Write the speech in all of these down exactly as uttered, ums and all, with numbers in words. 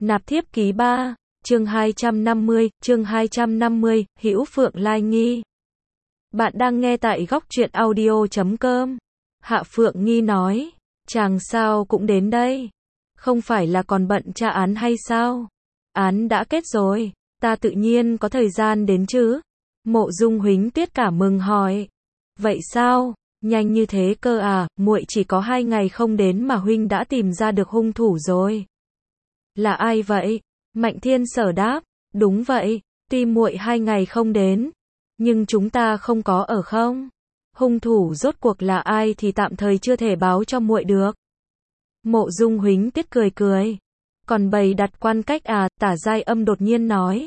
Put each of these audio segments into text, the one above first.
Nạp thiếp ký ba, chương hai trăm năm mươi, chương hai trăm năm mươi, Hữu Phượng Lai Nghi. Bạn đang nghe tại góc truyện audio chấm com. Hạ Phượng Nghi nói, chàng sao cũng đến đây? Không phải là còn bận tra án hay sao? Án đã kết rồi, ta tự nhiên có thời gian đến chứ? Mộ Dung Huỳnh Tuyết cả mừng hỏi. Vậy sao? Nhanh như thế cơ à? Muội chỉ có hai ngày không đến mà huynh đã tìm ra được hung thủ rồi. Là ai vậy? Mạnh Thiên Sở đáp. Đúng vậy, tuy muội hai ngày không đến, nhưng chúng ta không có ở không? Hung thủ rốt cuộc là ai thì tạm thời chưa thể báo cho muội được. Mộ Dung Huỳnh Tuyết cười cười. Còn bày đặt quan cách à? Tả Giai Âm đột nhiên nói.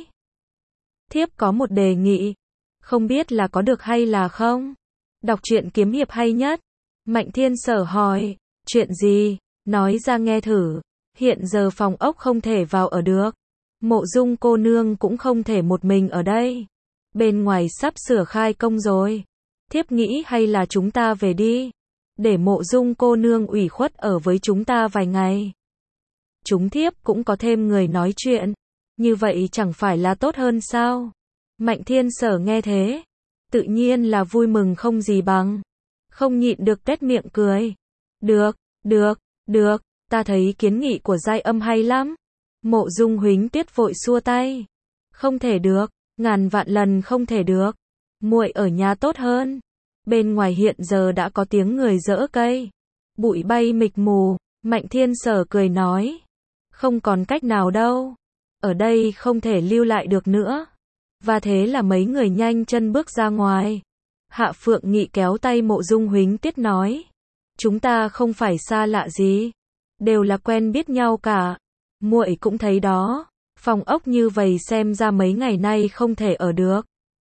Thiếp có một đề nghị, không biết là có được hay là không? Đọc truyện kiếm hiệp hay nhất. Mạnh Thiên Sở hỏi. Chuyện gì? Nói ra nghe thử. Hiện giờ phòng ốc không thể vào ở được. Mộ Dung cô nương cũng không thể một mình ở đây. Bên ngoài sắp sửa khai công rồi. Thiếp nghĩ hay là chúng ta về đi, để Mộ Dung cô nương ủy khuất ở với chúng ta vài ngày. Chúng thiếp cũng có thêm người nói chuyện. Như vậy chẳng phải là tốt hơn sao? Mạnh Thiên Sở nghe thế, tự nhiên là vui mừng không gì bằng. Không nhịn được tét miệng cười. Được, được, được, ta thấy kiến nghị của Giai Âm hay lắm. Mộ Dung Huỳnh Tuyết vội xua tay. Không thể được, ngàn vạn lần không thể được. Muội ở nhà tốt hơn. Bên ngoài hiện giờ đã có tiếng người giỡ cây, bụi bay mịt mù. Mạnh Thiên Sở cười nói. Không còn cách nào đâu. Ở đây không thể lưu lại được nữa. Và thế là mấy người nhanh chân bước ra ngoài. Hạ Phượng Nghị kéo tay Mộ Dung Huỳnh Tuyết nói. Chúng ta không phải xa lạ gì, đều là quen biết nhau cả. Muội cũng thấy đó, phòng ốc như vậy xem ra mấy ngày nay không thể ở được.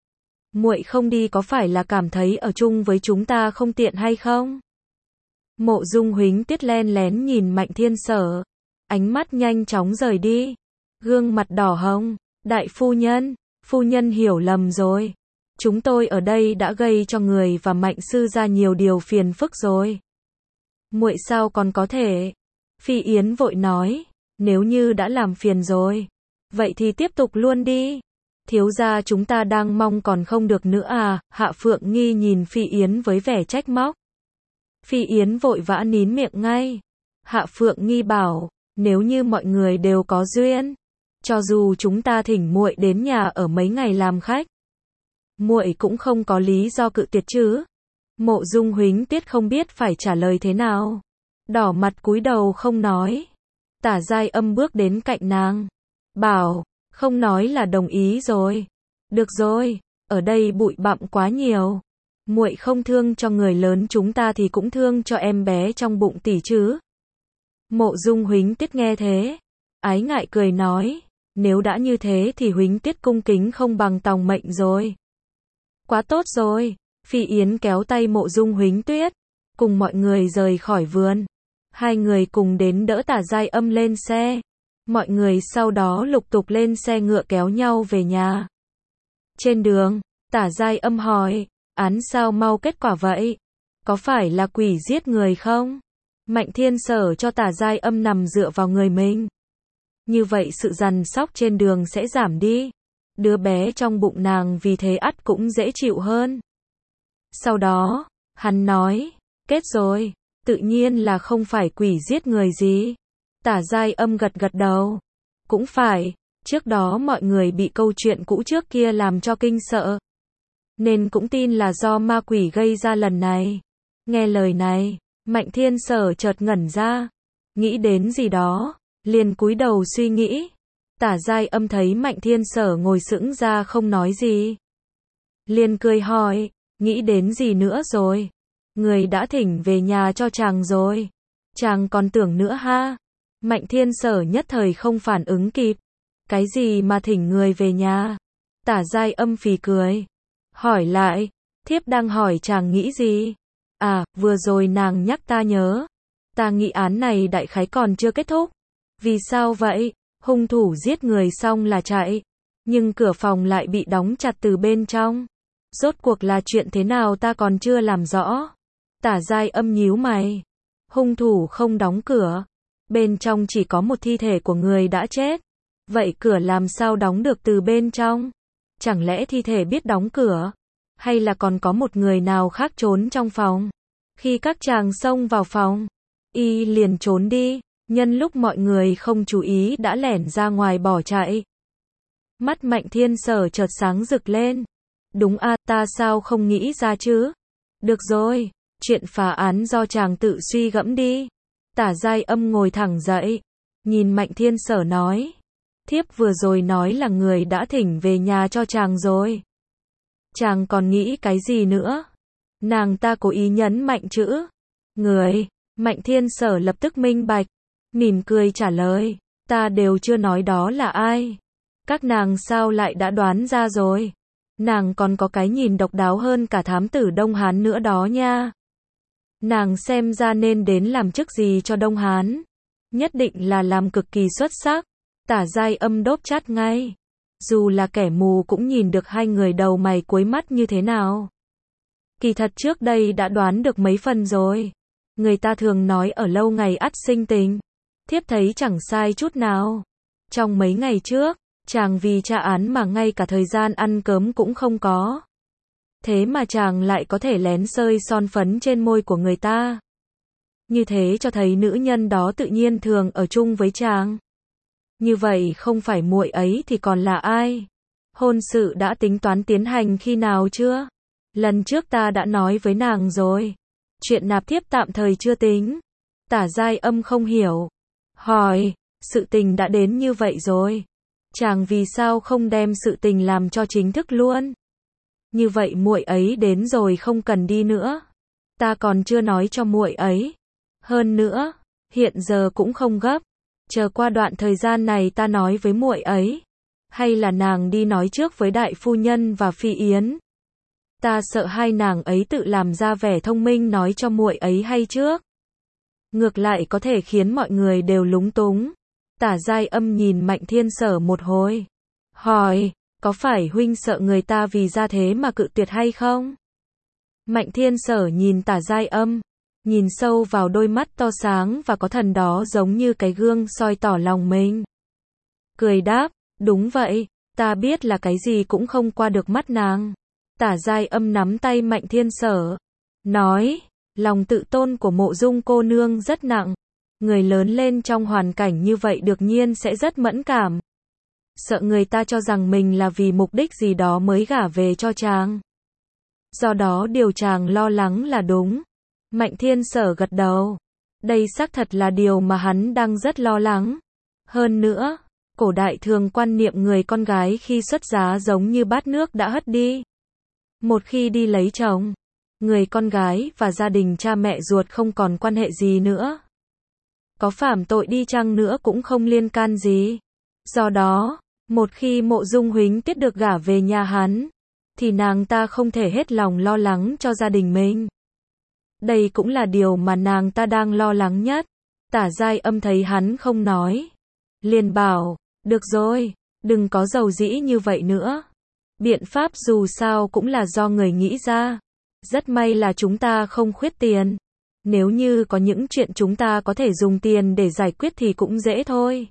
Muội không đi có phải là cảm thấy ở chung với chúng ta không tiện hay không? Mộ Dung Huỳnh Tuyết len lén nhìn Mạnh Thiên Sở, ánh mắt nhanh chóng rời đi, gương mặt đỏ hồng. Đại phu nhân, phu nhân hiểu lầm rồi. Chúng tôi ở đây đã gây cho người và Mạnh sư gia nhiều điều phiền phức rồi. Muội sao còn có thể? Phi Yến vội nói. Nếu như đã làm phiền rồi, vậy thì tiếp tục luôn đi. Thiếu gia chúng ta đang mong còn không được nữa à? Hạ Phượng Nghi nhìn Phi Yến với vẻ trách móc. Phi Yến vội vã nín miệng ngay. Hạ Phượng Nghi bảo, nếu như mọi người đều có duyên, cho dù chúng ta thỉnh muội đến nhà ở mấy ngày làm khách, muội cũng không có lý do cự tuyệt chứ. Mộ Dung Huỳnh Tuyết không biết phải trả lời thế nào, đỏ mặt cúi đầu không nói. Tả Giai Âm bước đến cạnh nàng, bảo, không nói là đồng ý rồi. Được rồi, ở đây bụi bặm quá nhiều. Muội không thương cho người lớn chúng ta thì cũng thương cho em bé trong bụng tỷ chứ. Mộ Dung Huỳnh Tuyết nghe thế, ái ngại cười nói, nếu đã như thế thì Huỳnh Tuyết cung kính không bằng tòng mệnh rồi. Quá tốt rồi. Phi Yến kéo tay Mộ Dung Huỳnh Tuyết, cùng mọi người rời khỏi vườn. Hai người cùng đến đỡ Tả Giai Âm lên xe. Mọi người sau đó lục tục lên xe ngựa kéo nhau về nhà. Trên đường, Tả Giai Âm hỏi, án sao mau kết quả vậy? Có phải là quỷ giết người không? Mạnh Thiên Sở cho Tả Giai Âm nằm dựa vào người mình. Như vậy sự dằn sóc trên đường sẽ giảm đi. Đứa bé trong bụng nàng vì thế ắt cũng dễ chịu hơn. Sau đó, hắn nói, kết rồi. Tự nhiên là không phải quỷ giết người gì. Tả Giai Âm gật gật đầu. Cũng phải, trước đó mọi người bị câu chuyện cũ trước kia làm cho kinh sợ, nên cũng tin là do ma quỷ gây ra lần này. Nghe lời này, Mạnh Thiên Sở chợt ngẩn ra, nghĩ đến gì đó, liền cúi đầu suy nghĩ. Tả Giai Âm thấy Mạnh Thiên Sở ngồi sững ra không nói gì, liền cười hỏi, nghĩ đến gì nữa rồi? Người đã thỉnh về nhà cho chàng rồi, chàng còn tưởng nữa ha? Mạnh Thiên Sở nhất thời không phản ứng kịp. Cái gì mà thỉnh người về nhà? Tả Giai Âm phì cười, hỏi lại, thiếp đang hỏi chàng nghĩ gì? À, vừa rồi nàng nhắc ta nhớ, ta nghĩ án này đại khái còn chưa kết thúc. Vì sao vậy? Hung thủ giết người xong là chạy, nhưng cửa phòng lại bị đóng chặt từ bên trong. Rốt cuộc là chuyện thế nào ta còn chưa làm rõ. Tả Giai Âm nhíu mày. Hung thủ không đóng cửa, Bên trong chỉ có một thi thể của người đã chết. Vậy cửa làm sao đóng được từ bên trong? Chẳng lẽ thi thể biết đóng cửa? Hay là còn có một người nào khác trốn trong phòng? Khi các chàng xông vào phòng, y liền trốn đi, nhân lúc mọi người không chú ý đã lẻn ra ngoài bỏ chạy. Mắt Mạnh Thiên Sở chợt sáng rực lên. Đúng a, ta sao không nghĩ ra chứ? Được rồi, chuyện phá án do chàng tự suy gẫm đi. Tả Giai Âm ngồi thẳng dậy, nhìn Mạnh Thiên Sở nói. Thiếp vừa rồi nói là người đã thỉnh về nhà cho chàng rồi. Chàng còn nghĩ cái gì nữa? Nàng ta cố ý nhấn mạnh chữ người. Mạnh Thiên Sở lập tức minh bạch, mỉm cười trả lời. Ta đều chưa nói đó là ai. Các nàng sao lại đã đoán ra rồi? Nàng còn có cái nhìn độc đáo hơn cả thám tử Đông Hán nữa đó nha. Nàng xem ra nên đến làm chức gì cho Đông Hán. Nhất định là làm cực kỳ xuất sắc. Tả Giai Âm đốp chát ngay. Dù là kẻ mù cũng nhìn được hai người đầu mày cuối mắt như thế nào. Kỳ thật trước đây đã đoán được mấy phần rồi. Người ta thường nói ở lâu ngày ắt sinh tình. Thiếp thấy chẳng sai chút nào. Trong mấy ngày trước, chàng vì tra án mà ngay cả thời gian ăn cơm cũng không có. Thế mà chàng lại có thể lén sơi son phấn trên môi của người ta. Như thế cho thấy nữ nhân đó tự nhiên thường ở chung với chàng. Như vậy không phải muội ấy thì còn là ai? Hôn sự đã tính toán tiến hành khi nào chưa? Lần trước ta đã nói với nàng rồi. Chuyện nạp thiếp tạm thời chưa tính. Tả Giai Âm không hiểu. Hỏi, sự tình đã đến như vậy rồi. Chàng vì sao không đem sự tình làm cho chính thức luôn? Như vậy muội ấy đến rồi không cần đi nữa. Ta còn chưa nói cho muội ấy. Hơn nữa, hiện giờ cũng không gấp. Chờ qua đoạn thời gian này ta nói với muội ấy. Hay là nàng đi nói trước với đại phu nhân và Phi Yến. Ta sợ hai nàng ấy tự làm ra vẻ thông minh nói cho muội ấy hay trước. Ngược lại có thể khiến mọi người đều lúng túng. Tả Giai Âm nhìn Mạnh Thiên Sở một hồi. Hỏi, có phải huynh sợ người ta vì ra thế mà cự tuyệt hay không? Mạnh Thiên Sở nhìn Tả Giai Âm, nhìn sâu vào đôi mắt to sáng và có thần đó giống như cái gương soi tỏ lòng mình. Cười đáp, đúng vậy, ta biết là cái gì cũng không qua được mắt nàng. Tả Giai Âm nắm tay Mạnh Thiên Sở, nói, lòng tự tôn của Mộ Dung cô nương rất nặng. Người lớn lên trong hoàn cảnh như vậy đương nhiên sẽ rất mẫn cảm. Sợ người ta cho rằng mình là vì mục đích gì đó mới gả về cho chàng. Do đó điều chàng lo lắng là đúng. Mạnh Thiên Sở gật đầu. Đây xác thật là điều mà hắn đang rất lo lắng. Hơn nữa, cổ đại thường quan niệm người con gái khi xuất giá giống như bát nước đã hất đi. Một khi đi lấy chồng, người con gái và gia đình cha mẹ ruột không còn quan hệ gì nữa. Có phạm tội đi chăng nữa cũng không liên can gì. Do đó, một khi Mộ Dung huynh tiết được gả về nhà hắn, thì nàng ta không thể hết lòng lo lắng cho gia đình mình. Đây cũng là điều mà nàng ta đang lo lắng nhất. Tả Giai Âm thấy hắn không nói, liền bảo, được rồi, đừng có dầu dĩ như vậy nữa. Biện pháp dù sao cũng là do người nghĩ ra. Rất may là chúng ta không khuyết tiền. Nếu như có những chuyện chúng ta có thể dùng tiền để giải quyết thì cũng dễ thôi.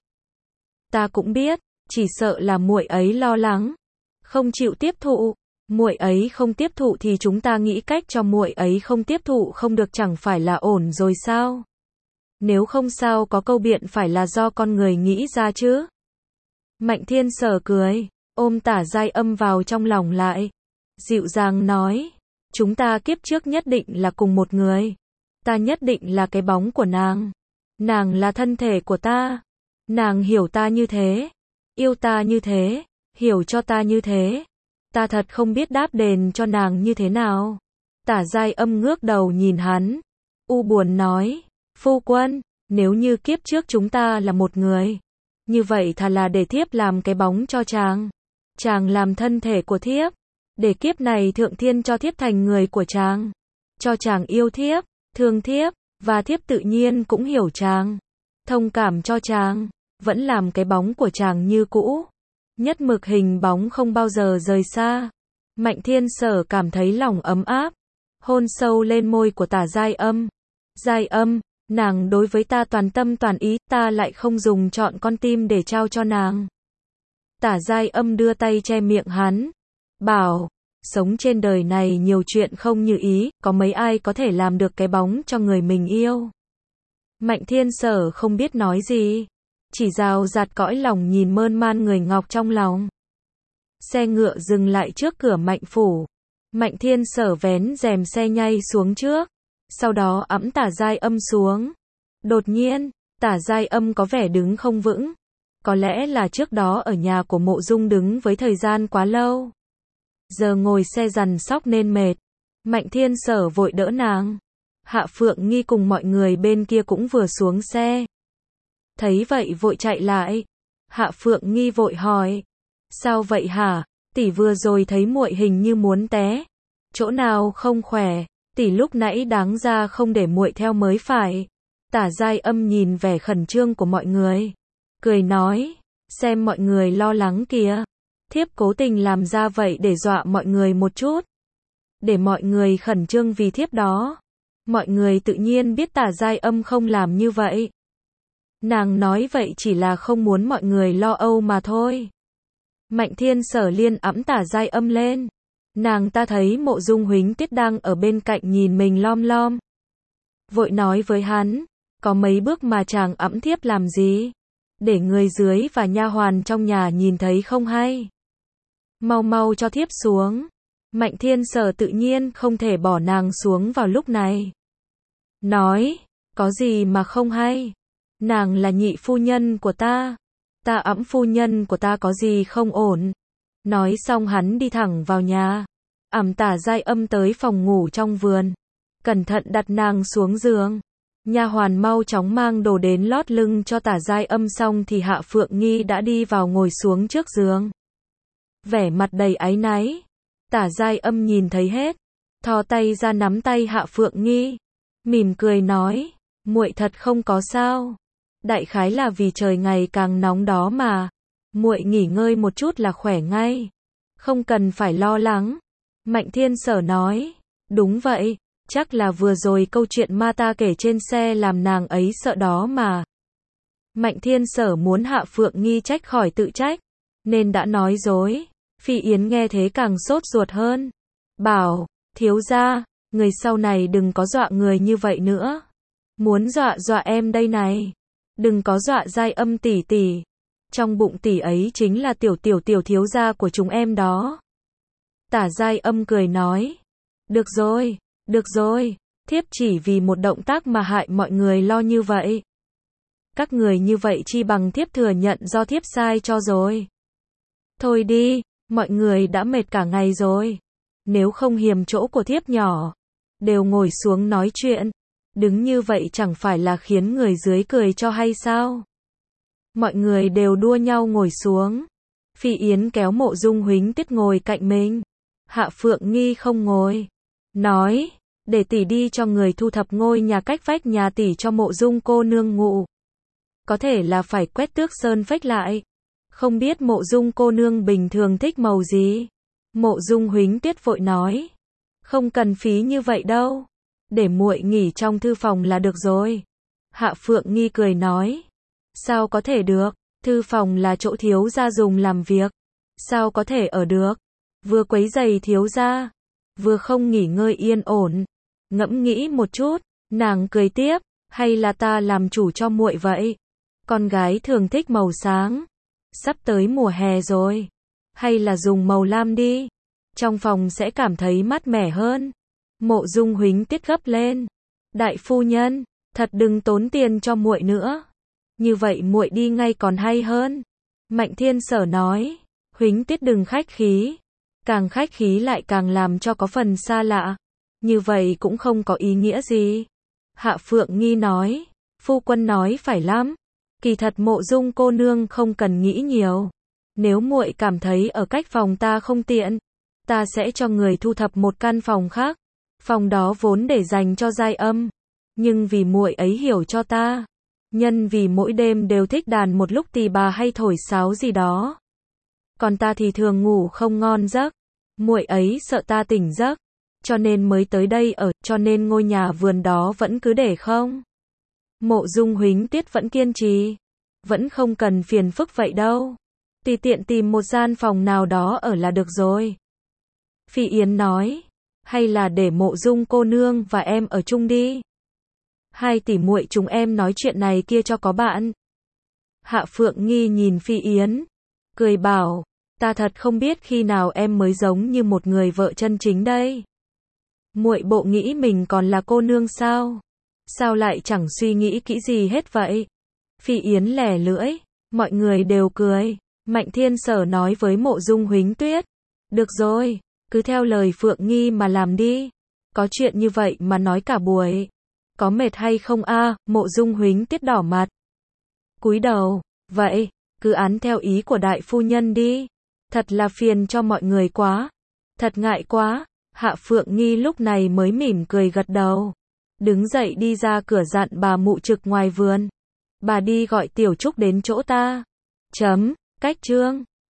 Ta cũng biết, chỉ sợ là muội ấy lo lắng, không chịu tiếp thụ. Muội ấy không tiếp thụ thì chúng ta nghĩ cách cho muội ấy không tiếp thụ không được chẳng phải là ổn rồi sao? Nếu không sao có câu biện phải là do con người nghĩ ra chứ. Mạnh Thiên Sở cười, ôm Tả Giai Âm vào trong lòng lại. Dịu dàng nói, chúng ta kiếp trước nhất định là cùng một người. Ta nhất định là cái bóng của nàng. Nàng là thân thể của ta. Nàng hiểu ta như thế. Yêu ta như thế. Hiểu cho ta như thế. Ta thật không biết đáp đền cho nàng như thế nào. Tả Giai Âm ngước đầu nhìn hắn. U buồn nói. Phu quân, nếu như kiếp trước chúng ta là một người. Như vậy thà là để thiếp làm cái bóng cho chàng. Chàng làm thân thể của thiếp. Để kiếp này thượng thiên cho thiếp thành người của chàng. Cho chàng yêu thiếp, thương thiếp, và thiếp tự nhiên cũng hiểu chàng. Thông cảm cho chàng. Vẫn làm cái bóng của chàng như cũ. Nhất mực hình bóng không bao giờ rời xa. Mạnh Thiên Sở cảm thấy lòng ấm áp. Hôn sâu lên môi của Tả Giai Âm. Giai Âm, Nàng đối với ta toàn tâm toàn ý, ta lại không dùng chọn con tim để trao cho nàng. Tả Giai Âm đưa tay che miệng hắn, bảo, sống trên đời này nhiều chuyện không như ý, có mấy ai có thể làm được cái bóng cho người mình yêu. Mạnh Thiên Sở không biết nói gì, chỉ rào rạt cõi lòng nhìn mơn man người ngọc trong lòng. Xe ngựa dừng lại trước cửa Mạnh phủ. Mạnh Thiên Sở vén rèm xe nhay xuống trước, sau đó ẵm Tả Giai Âm xuống. Đột nhiên, Tả Giai Âm có vẻ đứng không vững. Có lẽ là trước đó ở nhà của Mộ Dung đứng với thời gian quá lâu. Giờ ngồi xe dằn sóc nên mệt. Mạnh Thiên Sở vội đỡ nàng. Hạ Phượng Nghi cùng mọi người bên kia cũng vừa xuống xe. Thấy vậy vội chạy lại. Hạ Phượng Nghi vội hỏi. Sao vậy hả? Tỷ vừa rồi thấy muội hình như muốn té. Chỗ nào không khỏe? Tỷ lúc nãy đáng ra không để muội theo mới phải. Tả Giai Âm nhìn vẻ khẩn trương của mọi người, cười nói, xem mọi người lo lắng kìa. Thiếp cố tình làm ra vậy để dọa mọi người một chút. Để mọi người khẩn trương vì thiếp đó. Mọi người tự nhiên biết Tả Giai Âm không làm như vậy. Nàng nói vậy chỉ là không muốn mọi người lo âu mà thôi. Mạnh Thiên Sở liên ẵm Tả Giai Âm lên. Nàng ta thấy Mộ Dung Huỳnh Tiết đang ở bên cạnh nhìn mình lom lom. Vội nói với hắn, có mấy bước mà chàng ẵm thiếp làm gì? Để người dưới và nha hoàn trong nhà nhìn thấy không hay. Mau mau cho thiếp xuống. Mạnh Thiên Sở tự nhiên không thể bỏ nàng xuống vào lúc này. Nói, có gì mà không hay? Nàng là nhị phu nhân của ta. Ta ẵm phu nhân của ta có gì không ổn? Nói xong hắn đi thẳng vào nhà. Ẵm Tả Giai Âm tới phòng ngủ trong vườn. Cẩn thận đặt nàng xuống giường. Nha hoàn mau chóng mang đồ đến lót lưng cho Tả Giai Âm xong thì Hạ Phượng Nghi đã đi vào ngồi xuống trước giường. Vẻ mặt đầy áy náy. Tả Giai Âm nhìn thấy hết, thò tay ra nắm tay Hạ Phượng Nghi, mỉm cười nói, muội thật không có sao. Đại khái là vì trời ngày càng nóng đó mà. Muội nghỉ ngơi một chút là khỏe ngay. Không cần phải lo lắng. Mạnh Thiên Sở nói, đúng vậy. Chắc là vừa rồi câu chuyện ma ta kể trên xe làm nàng ấy sợ đó mà. Mạnh Thiên Sở muốn Hạ Phượng Nghi trách khỏi tự trách, nên đã nói dối. Phi Yến nghe thế càng sốt ruột hơn. Bảo, thiếu gia, người sau này đừng có dọa người như vậy nữa. Muốn dọa dọa em đây này. Đừng có dọa Giai Âm tỷ tỷ. Trong bụng tỷ ấy chính là tiểu tiểu tiểu thiếu gia của chúng em đó. Tả Giai Âm cười nói. Được rồi. Được rồi, thiếp chỉ vì một động tác mà hại mọi người lo như vậy. Các người như vậy chi bằng thiếp thừa nhận do thiếp sai cho rồi. Thôi đi, mọi người đã mệt cả ngày rồi. Nếu không hiềm chỗ của thiếp nhỏ, đều ngồi xuống nói chuyện. Đứng như vậy chẳng phải là khiến người dưới cười cho hay sao? Mọi người đều đua nhau ngồi xuống. Phi Yến kéo Mộ Dung Huỳnh Tiết ngồi cạnh mình. Hạ Phượng Nghi không ngồi. Nói, để tỷ đi cho người thu thập ngôi nhà cách vách nhà tỷ cho Mộ Dung cô nương ngụ. Có thể là phải quét tước sơn phách lại. Không biết Mộ Dung cô nương bình thường thích màu gì? Mộ Dung Huỳnh Tiết vội nói. Không cần phí như vậy đâu. Để muội nghỉ trong thư phòng là được rồi. Hạ Phượng Nghi cười nói. Sao có thể được? Thư phòng là chỗ thiếu gia dùng làm việc. Sao có thể ở được? Vừa quấy rầy thiếu gia, vừa không nghỉ ngơi yên ổn. Ngẫm nghĩ một chút, nàng cười tiếp, hay là ta làm chủ cho muội vậy? Con gái thường thích màu sáng. Sắp tới mùa hè rồi, hay là dùng màu lam đi. Trong phòng sẽ cảm thấy mát mẻ hơn. Mộ Dung Huỳnh Tiết gấp lên. Đại phu nhân, thật đừng tốn tiền cho muội nữa. Như vậy muội đi ngay còn hay hơn. Mạnh Thiên Sở nói, Huỳnh Tiết đừng khách khí. Càng khách khí lại càng làm cho có phần xa lạ. Như vậy cũng không có ý nghĩa gì. Hạ Phượng Nghi nói, phu quân nói phải lắm. Kỳ thật Mộ Dung cô nương không cần nghĩ nhiều. Nếu muội cảm thấy ở cách phòng ta không tiện, ta sẽ cho người thu thập một căn phòng khác. Phòng đó vốn để dành cho Giai Âm, nhưng vì muội ấy hiểu cho ta, nhân vì mỗi đêm đều thích đàn một lúc tỳ bà hay thổi sáo gì đó. Còn ta thì thường ngủ không ngon giấc. Muội ấy sợ ta tỉnh giấc, cho nên mới tới đây ở, cho nên ngôi nhà vườn đó vẫn cứ để không. Mộ Dung Huính Tuyết vẫn kiên trì. Vẫn không cần phiền phức vậy đâu. Tùy tiện tìm một gian phòng nào đó ở là được rồi. Phi Yến nói. Hay là để Mộ Dung cô nương và em ở chung đi. Hai tỷ muội chúng em nói chuyện này kia cho có bạn. Hạ Phượng Nghi nhìn Phi Yến. Cười bảo. Ta thật không biết khi nào em mới giống như một người vợ chân chính đây. Muội bộ nghĩ mình còn là cô nương sao? Sao lại chẳng suy nghĩ kỹ gì hết vậy? Phi Yến lẻ lưỡi. Mọi người đều cười. Mạnh Thiên Sở nói với Mộ Dung Huính Tuyết. Được rồi, cứ theo lời Phượng Nghi mà làm đi. Có chuyện như vậy mà nói cả buổi. Có mệt hay không a? À? Mộ Dung Huính Tuyết đỏ mặt. Cúi đầu. Vậy, cứ án theo ý của đại phu nhân đi. Thật là phiền cho mọi người quá. Thật ngại quá. Hạ Phượng Nghi lúc này mới mỉm cười gật đầu. Đứng dậy đi ra cửa dặn bà mụ trực ngoài vườn. Bà đi gọi Tiểu Trúc đến chỗ ta. Chấm, cách chương.